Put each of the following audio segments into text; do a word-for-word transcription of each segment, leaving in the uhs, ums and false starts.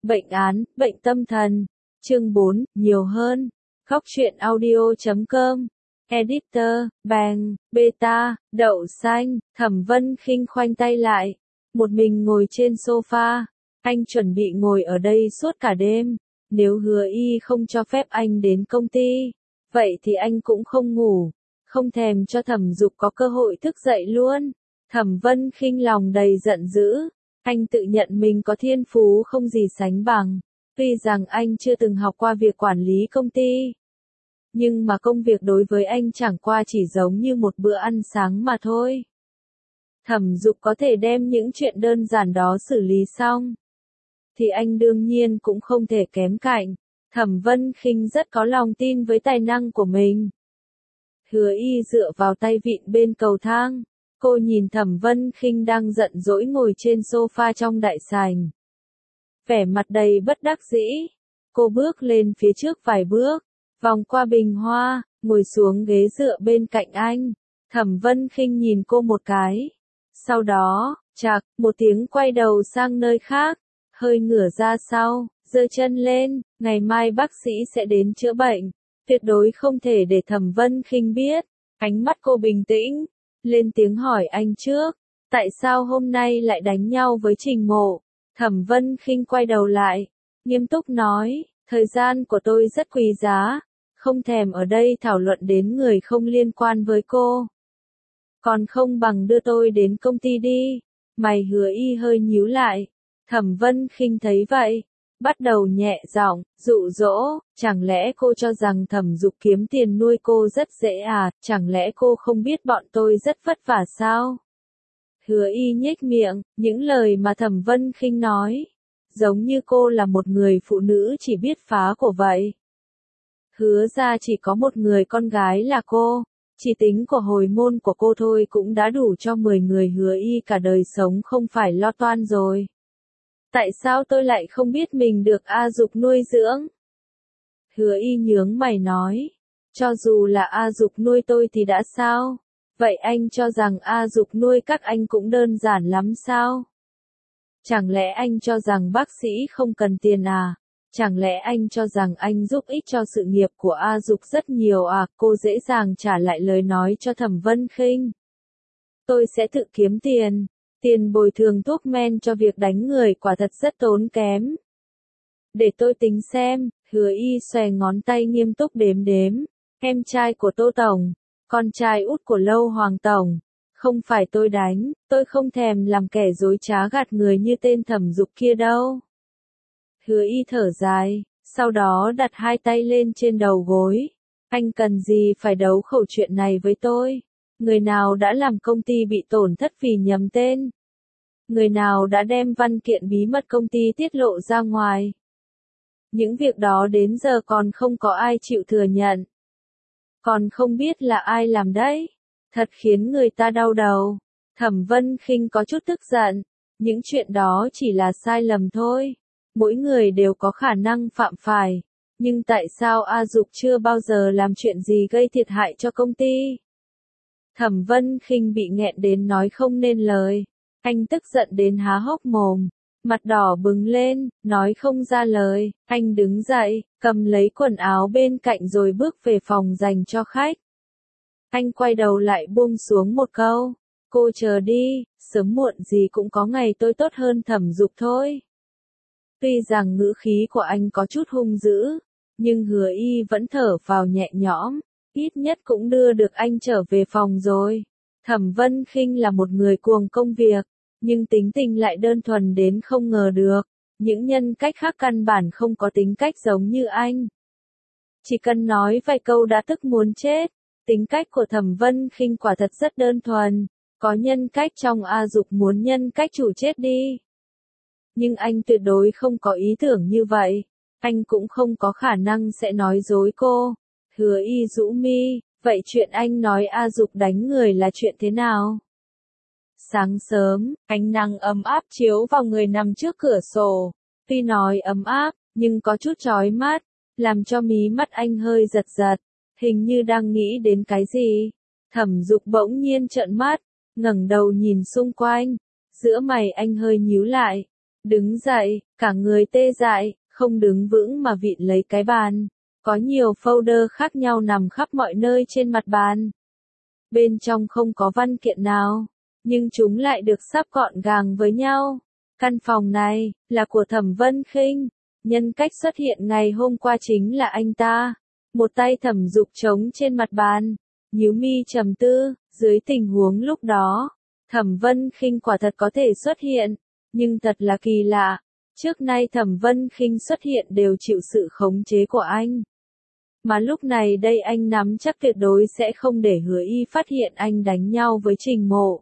Bệnh án, bệnh tâm thần. Chương bốn, nhiều hơn. Khóc chuyện audio chấm com. Editor, Bang, Beta, Đậu Xanh. Thẩm Vân Khinh khoanh tay lại. Một mình ngồi trên sofa. Anh chuẩn bị ngồi ở đây suốt cả đêm. Nếu Hứa Y không cho phép anh đến công ty, vậy thì anh cũng không ngủ. Không thèm cho Thẩm Dục có cơ hội thức dậy luôn. Thẩm Vân Khinh lòng đầy giận dữ. Anh tự nhận mình có thiên phú không gì sánh bằng. Tuy rằng anh chưa từng học qua việc quản lý công ty, nhưng mà công việc đối với anh chẳng qua chỉ giống như một bữa ăn sáng mà thôi. Thẩm Dục có thể đem những chuyện đơn giản đó xử lý xong, thì anh đương nhiên cũng không thể kém cạnh. Thẩm Vân Khinh rất có lòng tin với tài năng của mình. Hứa Y dựa vào tay vịn bên cầu thang. Cô nhìn Thẩm Vân Khinh đang giận dỗi ngồi trên sofa trong đại sảnh. Vẻ mặt đầy bất đắc dĩ. Cô bước lên phía trước vài bước, vòng qua bình hoa, ngồi xuống ghế dựa bên cạnh anh. Thẩm Vân Khinh nhìn cô một cái. Sau đó, chạc, một tiếng quay đầu sang nơi khác, hơi ngửa ra sau, giơ chân lên, ngày mai bác sĩ sẽ đến chữa bệnh. Tuyệt đối không thể để Thẩm Vân Khinh biết. Ánh mắt cô bình tĩnh, lên tiếng hỏi anh trước, tại sao hôm nay lại đánh nhau với Trình Ngộ? Thẩm Vân Khinh quay đầu lại, nghiêm túc nói, thời gian của tôi rất quý giá, không thèm ở đây thảo luận đến người không liên quan với cô. Còn không bằng đưa tôi đến công ty đi. Mày Hứa Y hơi nhíu lại. Thẩm Vân Khinh thấy vậy, bắt đầu nhẹ giọng, dụ dỗ, chẳng lẽ cô cho rằng Thẩm Dục kiếm tiền nuôi cô rất dễ à, chẳng lẽ cô không biết bọn tôi rất vất vả sao? Hứa Y nhếch miệng, những lời mà Thẩm Vân Khinh nói, giống như cô là một người phụ nữ chỉ biết phá của vậy. Hứa ra chỉ có một người con gái là cô, chỉ tính của hồi môn của cô thôi cũng đã đủ cho mười người Hứa Y cả đời sống không phải lo toan rồi. Tại sao tôi lại không biết mình được A Dục nuôi dưỡng? Hứa Y nhướng mày nói, cho dù là A Dục nuôi tôi thì đã sao? Vậy anh cho rằng A Dục nuôi các anh cũng đơn giản lắm sao? Chẳng lẽ anh cho rằng bác sĩ không cần tiền à? Chẳng lẽ anh cho rằng anh giúp ích cho sự nghiệp của A Dục rất nhiều à? Cô dễ dàng trả lại lời nói cho Thẩm Vân Khinh. Tôi sẽ tự kiếm tiền. Tiền bồi thường thuốc men cho việc đánh người quả thật rất tốn kém. Để tôi tính xem. Hứa Y xòe ngón tay nghiêm túc đếm đếm. Em trai của Tô Tổng, con trai út của Lâu Hoàng Tổng. Không phải tôi đánh, tôi không thèm làm kẻ dối trá gạt người như tên Thẩm Dục kia đâu. Hứa Y thở dài, sau đó đặt hai tay lên trên đầu gối. Anh cần gì phải đấu khẩu chuyện này với tôi? Người nào đã làm công ty bị tổn thất vì nhầm tên? Người nào đã đem văn kiện bí mật công ty tiết lộ ra ngoài? Những việc đó đến giờ còn không có ai chịu thừa nhận. Còn không biết là ai làm đấy. Thật khiến người ta đau đầu. Thẩm Vân Khinh có chút tức giận. Những chuyện đó chỉ là sai lầm thôi. Mỗi người đều có khả năng phạm phải. Nhưng tại sao A Dục chưa bao giờ làm chuyện gì gây thiệt hại cho công ty? Thẩm Vân Khinh bị nghẹn đến nói không nên lời. Anh tức giận đến há hốc mồm. Mặt đỏ bừng lên, nói không ra lời. Anh đứng dậy, cầm lấy quần áo bên cạnh rồi bước về phòng dành cho khách. Anh quay đầu lại buông xuống một câu. Cô chờ đi, sớm muộn gì cũng có ngày tôi tốt hơn Thẩm Dục thôi. Tuy rằng ngữ khí của anh có chút hung dữ, nhưng Hứa Y vẫn thở vào nhẹ nhõm, ít nhất cũng đưa được anh trở về phòng rồi. Thẩm Vân Khinh là một người cuồng công việc, nhưng tính tình lại đơn thuần đến không ngờ được. Những nhân cách khác căn bản không có tính cách giống như anh. Chỉ cần nói vài câu đã tức muốn chết. Tính cách của Thẩm Vân Khinh quả thật rất đơn thuần, có nhân cách trong A Dục muốn nhân cách chủ chết đi. Nhưng anh tuyệt đối không có ý tưởng như vậy, anh cũng không có khả năng sẽ nói dối cô. Hứa Y rũ mi, vậy chuyện anh nói A Dục đánh người là chuyện thế nào? Sáng sớm, ánh nắng ấm áp chiếu vào người nằm trước cửa sổ, tuy nói ấm áp, nhưng có chút chói mắt, làm cho mí mắt anh hơi giật giật. Hình như đang nghĩ đến cái gì. Thẩm Dục bỗng nhiên trợn mắt, ngẩng đầu nhìn xung quanh. Giữa mày anh hơi nhíu lại. Đứng dậy, cả người tê dại, không đứng vững mà vịn lấy cái bàn. Có nhiều folder khác nhau nằm khắp mọi nơi trên mặt bàn. Bên trong không có văn kiện nào, nhưng chúng lại được sắp gọn gàng với nhau. Căn phòng này là của Thẩm Vân Khinh. Nhân cách xuất hiện ngày hôm qua chính là anh ta. Một tay Thẩm Dục trống trên mặt bàn, nhíu mi trầm tư. Dưới tình huống lúc đó, Thẩm Vân Khinh quả thật có thể xuất hiện, nhưng thật là kỳ lạ. Trước nay Thẩm Vân Khinh xuất hiện đều chịu sự khống chế của anh. Mà lúc này đây anh nắm chắc tuyệt đối sẽ không để Hứa Y phát hiện anh đánh nhau với Trình Mộ.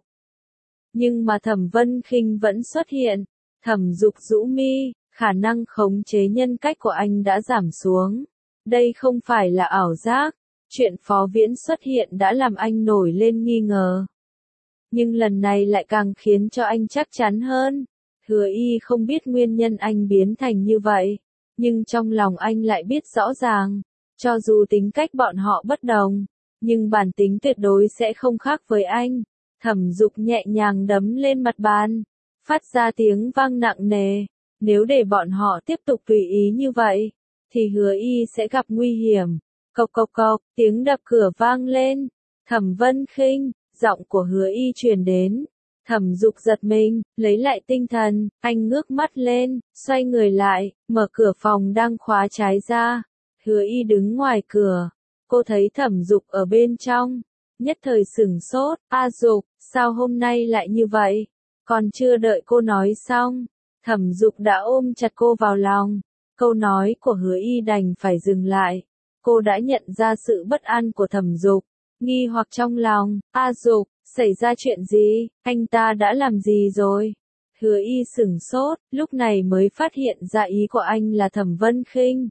Nhưng mà Thẩm Vân Khinh vẫn xuất hiện. Thẩm Dục rũ mi, khả năng khống chế nhân cách của anh đã giảm xuống. Đây không phải là ảo giác. Chuyện Phó Viễn xuất hiện đã làm anh nổi lên nghi ngờ. Nhưng lần này lại càng khiến cho anh chắc chắn hơn. Hứa Y không biết nguyên nhân anh biến thành như vậy, nhưng trong lòng anh lại biết rõ ràng. Cho dù tính cách bọn họ bất đồng, nhưng bản tính tuyệt đối sẽ không khác với anh. Thẩm Dục nhẹ nhàng đấm lên mặt bàn, phát ra tiếng vang nặng nề. Nếu để bọn họ tiếp tục tùy ý như vậy, thì Hứa Y sẽ gặp nguy hiểm. Cộc cộc cộc, tiếng đập cửa vang lên. Thẩm Vân Khinh, giọng của Hứa Y truyền đến. Thẩm Dục giật mình, lấy lại tinh thần, anh ngước mắt lên, xoay người lại, mở cửa phòng đang khóa trái ra. Hứa Y đứng ngoài cửa, cô thấy Thẩm Dục ở bên trong, nhất thời sửng sốt. A Dục, sao hôm nay lại như vậy? Còn chưa đợi cô nói xong, Thẩm Dục đã ôm chặt cô vào lòng. Câu nói của Hứa Y đành phải dừng lại. Cô đã nhận ra sự bất an của Thẩm Dục, nghi hoặc trong lòng. A Dục, xảy ra chuyện gì? Anh ta đã làm gì rồi? Hứa Y sửng sốt, lúc này mới phát hiện ra ý của anh là Thẩm Vân Khinh.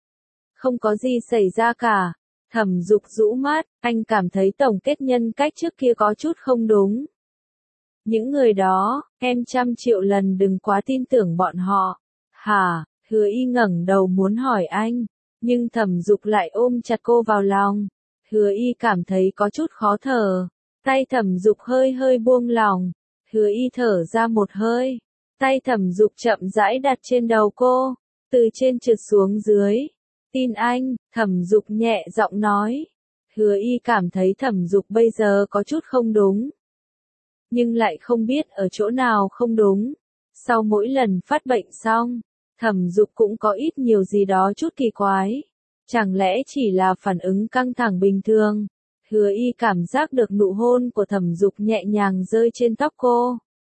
Không có gì xảy ra cả. Thẩm Dục rũ mắt, anh cảm thấy tổng kết nhân cách trước kia có chút không đúng. Những người đó, em trăm triệu lần đừng quá tin tưởng bọn họ. Hả? Hứa Y ngẩng đầu muốn hỏi anh, nhưng Thẩm Dục lại ôm chặt cô vào lòng. Hứa Y cảm thấy có chút khó thở. Tay Thẩm Dục hơi hơi buông lỏng. Hứa Y thở ra một hơi. Tay Thẩm Dục chậm rãi đặt trên đầu cô, từ trên trượt xuống dưới. Tin anh, Thẩm Dục nhẹ giọng nói. Hứa Y cảm thấy Thẩm Dục bây giờ có chút không đúng, nhưng lại không biết ở chỗ nào không đúng. Sau mỗi lần phát bệnh xong, Thẩm Dục cũng có ít nhiều gì đó chút kỳ quái. Chẳng lẽ chỉ là phản ứng căng thẳng bình thường? Hứa Y cảm giác được nụ hôn của Thẩm Dục nhẹ nhàng rơi trên tóc cô.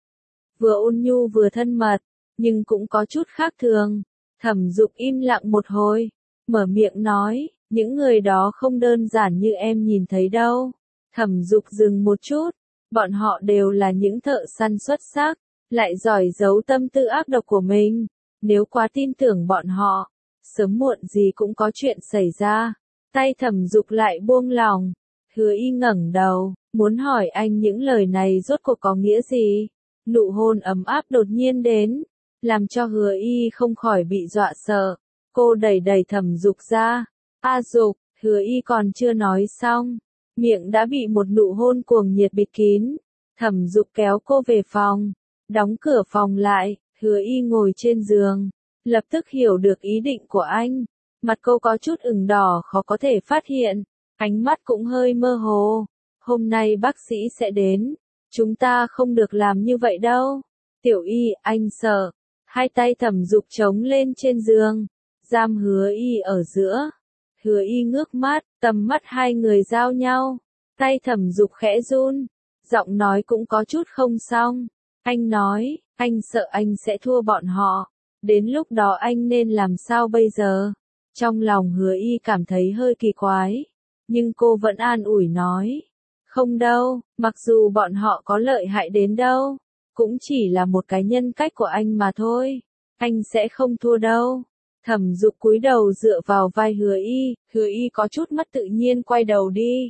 Vừa ôn nhu vừa thân mật, nhưng cũng có chút khác thường. Thẩm Dục im lặng một hồi, mở miệng nói, những người đó không đơn giản như em nhìn thấy đâu. Thẩm Dục dừng một chút, bọn họ đều là những thợ săn xuất sắc, lại giỏi giấu tâm tư ác độc của mình. Nếu quá tin tưởng bọn họ, sớm muộn gì cũng có chuyện xảy ra. Tay Thẩm Dục lại buông lỏng. Hứa Y ngẩng đầu, muốn hỏi anh những lời này rốt cuộc có nghĩa gì. Nụ hôn ấm áp đột nhiên đến, làm cho Hứa Y không khỏi bị dọa sợ. Cô đẩy đẩy Thẩm Dục ra. A Dục, Hứa Y còn chưa nói xong, miệng đã bị một nụ hôn cuồng nhiệt bịt kín. Thẩm Dục kéo cô về phòng, đóng cửa phòng lại. Hứa Y ngồi trên giường, lập tức hiểu được ý định của anh. Mặt cô có chút ửng đỏ khó có thể phát hiện, ánh mắt cũng hơi mơ hồ. Hôm nay bác sĩ sẽ đến, chúng ta không được làm như vậy đâu. Tiểu Y, anh sợ. Hai tay Thẩm Dục chống lên trên giường, giam Hứa Y ở giữa. Hứa Y ngước mắt, tầm mắt hai người giao nhau. Tay Thẩm Dục khẽ run, giọng nói cũng có chút không xong. Anh nói, anh sợ anh sẽ thua bọn họ. Đến lúc đó anh nên làm sao bây giờ? Trong lòng Hứa Y cảm thấy hơi kỳ quái, nhưng cô vẫn an ủi nói. Không đâu, mặc dù bọn họ có lợi hại đến đâu, cũng chỉ là một cái nhân cách của anh mà thôi. Anh sẽ không thua đâu. Thẩm Dục cúi đầu dựa vào vai Hứa Y, Hứa Y có chút mất tự nhiên quay đầu đi.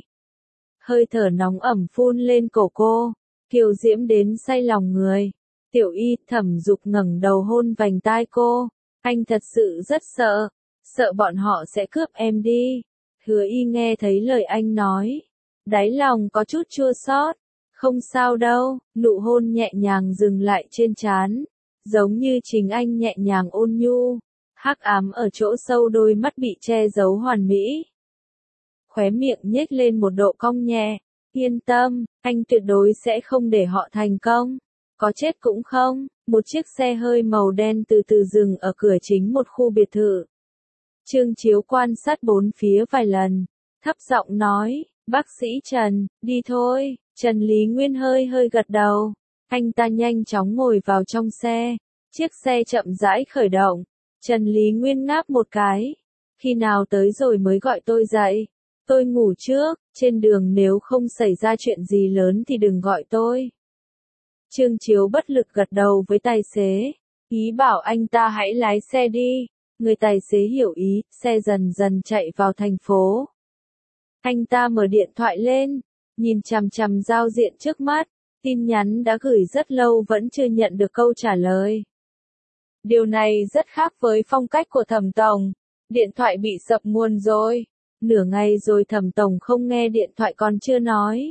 Hơi thở nóng ẩm phun lên cổ cô, kiều diễm đến say lòng người. Tiểu Y, Thẩm Dục ngẩng đầu hôn vành tai cô. Anh thật sự rất sợ, sợ bọn họ sẽ cướp em đi. Hứa Y nghe thấy lời anh nói, đáy lòng có chút chua xót. Không sao đâu, nụ hôn nhẹ nhàng dừng lại trên trán. giống như chính anh nhẹ nhàng ôn nhu, hắc ám ở chỗ sâu đôi mắt bị che giấu hoàn mỹ. Khóe miệng nhếch lên một độ cong nhẹ, yên tâm, anh tuyệt đối sẽ không để họ thành công, có chết cũng không. Một chiếc xe hơi màu đen từ từ dừng ở cửa chính một khu biệt thự. Trương Chiếu quan sát bốn phía vài lần, thấp giọng nói, bác sĩ Trần, đi thôi. Trần Lý Nguyên hơi hơi gật đầu, anh ta nhanh chóng ngồi vào trong xe, chiếc xe chậm rãi khởi động. Trần Lý Nguyên ngáp một cái, khi nào tới rồi mới gọi tôi dậy, tôi ngủ trước, trên đường nếu không xảy ra chuyện gì lớn thì đừng gọi tôi. Trương Chiếu bất lực gật đầu với tài xế, ý bảo anh ta hãy lái xe đi. Người tài xế hiểu ý, xe dần dần chạy vào thành phố. Anh ta mở điện thoại lên, nhìn chằm chằm giao diện trước mắt, tin nhắn đã gửi rất lâu vẫn chưa nhận được câu trả lời. Điều này rất khác với phong cách của Thẩm Tổng, điện thoại bị sập nguồn rồi, nửa ngày rồi Thẩm Tổng không nghe điện thoại còn chưa nói.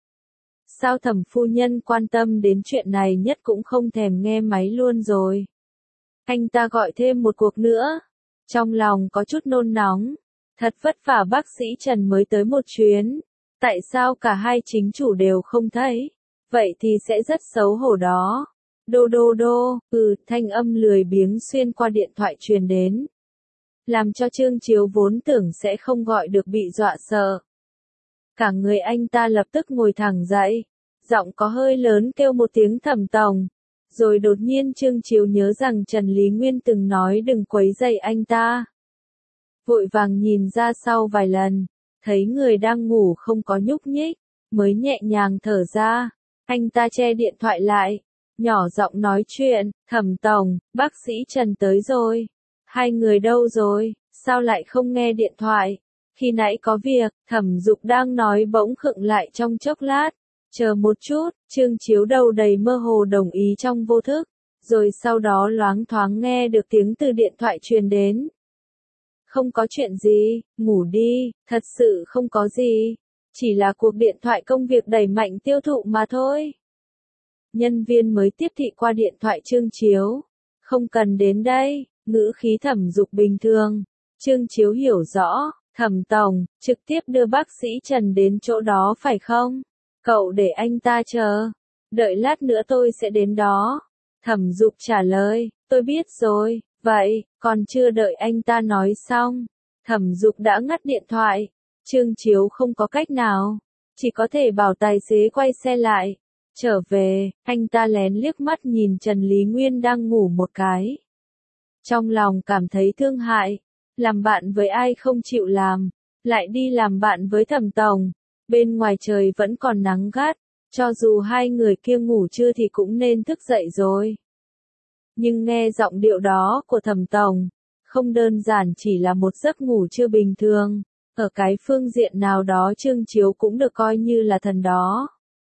Sao Thẩm phu nhân quan tâm đến chuyện này nhất cũng không thèm nghe máy luôn rồi. Anh ta gọi thêm một cuộc nữa, trong lòng có chút nôn nóng, thật vất vả bác sĩ Trần mới tới một chuyến, tại sao cả hai chính chủ đều không thấy, vậy thì sẽ rất xấu hổ đó. Đô đô đô, ừ, thanh âm lười biếng xuyên qua điện thoại truyền đến, làm cho Trương Chiếu vốn tưởng sẽ không gọi được bị dọa sợ. Cả người anh ta lập tức ngồi thẳng dậy, giọng có hơi lớn kêu một tiếng Thẩm Tổng. Rồi đột nhiên Trương Chiếu nhớ rằng Trần Lý Nguyên từng nói đừng quấy rầy anh ta. Vội vàng nhìn ra sau vài lần, thấy người đang ngủ không có nhúc nhích, mới nhẹ nhàng thở ra. Anh ta che điện thoại lại, nhỏ giọng nói chuyện, Thẩm Tổng, bác sĩ Trần tới rồi. Hai người đâu rồi, sao lại không nghe điện thoại? Khi nãy có việc, Thẩm Dục đang nói bỗng khựng lại trong chốc lát. Chờ một chút, Trương Chiếu đầu đầy mơ hồ đồng ý trong vô thức, rồi sau đó loáng thoáng nghe được tiếng từ điện thoại truyền đến. Không có chuyện gì, ngủ đi, thật sự không có gì, chỉ là cuộc điện thoại công việc đẩy mạnh tiêu thụ mà thôi. Nhân viên mới tiếp thị qua điện thoại Trương Chiếu, không cần đến đây, ngữ khí Thẩm Dục bình thường. Trương Chiếu hiểu rõ, Thẩm Tổng, trực tiếp đưa bác sĩ Trần đến chỗ đó phải không? Cậu để anh ta chờ, đợi lát nữa tôi sẽ đến đó. Thẩm Dục trả lời, tôi biết rồi, vậy, còn chưa đợi anh ta nói xong. Thẩm Dục đã ngắt điện thoại, Trương Chiếu không có cách nào, chỉ có thể bảo tài xế quay xe lại. Trở về, anh ta lén liếc mắt nhìn Trần Lý Nguyên đang ngủ một cái. Trong lòng cảm thấy thương hại, làm bạn với ai không chịu làm, lại đi làm bạn với Thẩm Tổng. Bên ngoài trời vẫn còn nắng gắt, cho dù hai người kia ngủ trưa thì cũng nên thức dậy rồi. Nhưng nghe giọng điệu đó của Thẩm Tổng, không đơn giản chỉ là một giấc ngủ trưa bình thường, ở cái phương diện nào đó Trương Chiếu cũng được coi như là thần đó.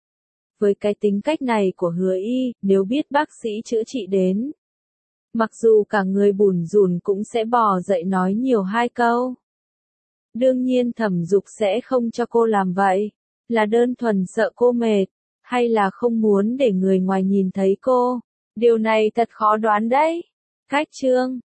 Với cái tính cách này của Hứa Y, nếu biết bác sĩ chữa trị đến, mặc dù cả người bủn rủn cũng sẽ bò dậy nói nhiều hai câu. Đương nhiên Thẩm Dục sẽ không cho cô làm vậy, là đơn thuần sợ cô mệt, hay là không muốn để người ngoài nhìn thấy cô. Điều này thật khó đoán đấy. Cách chương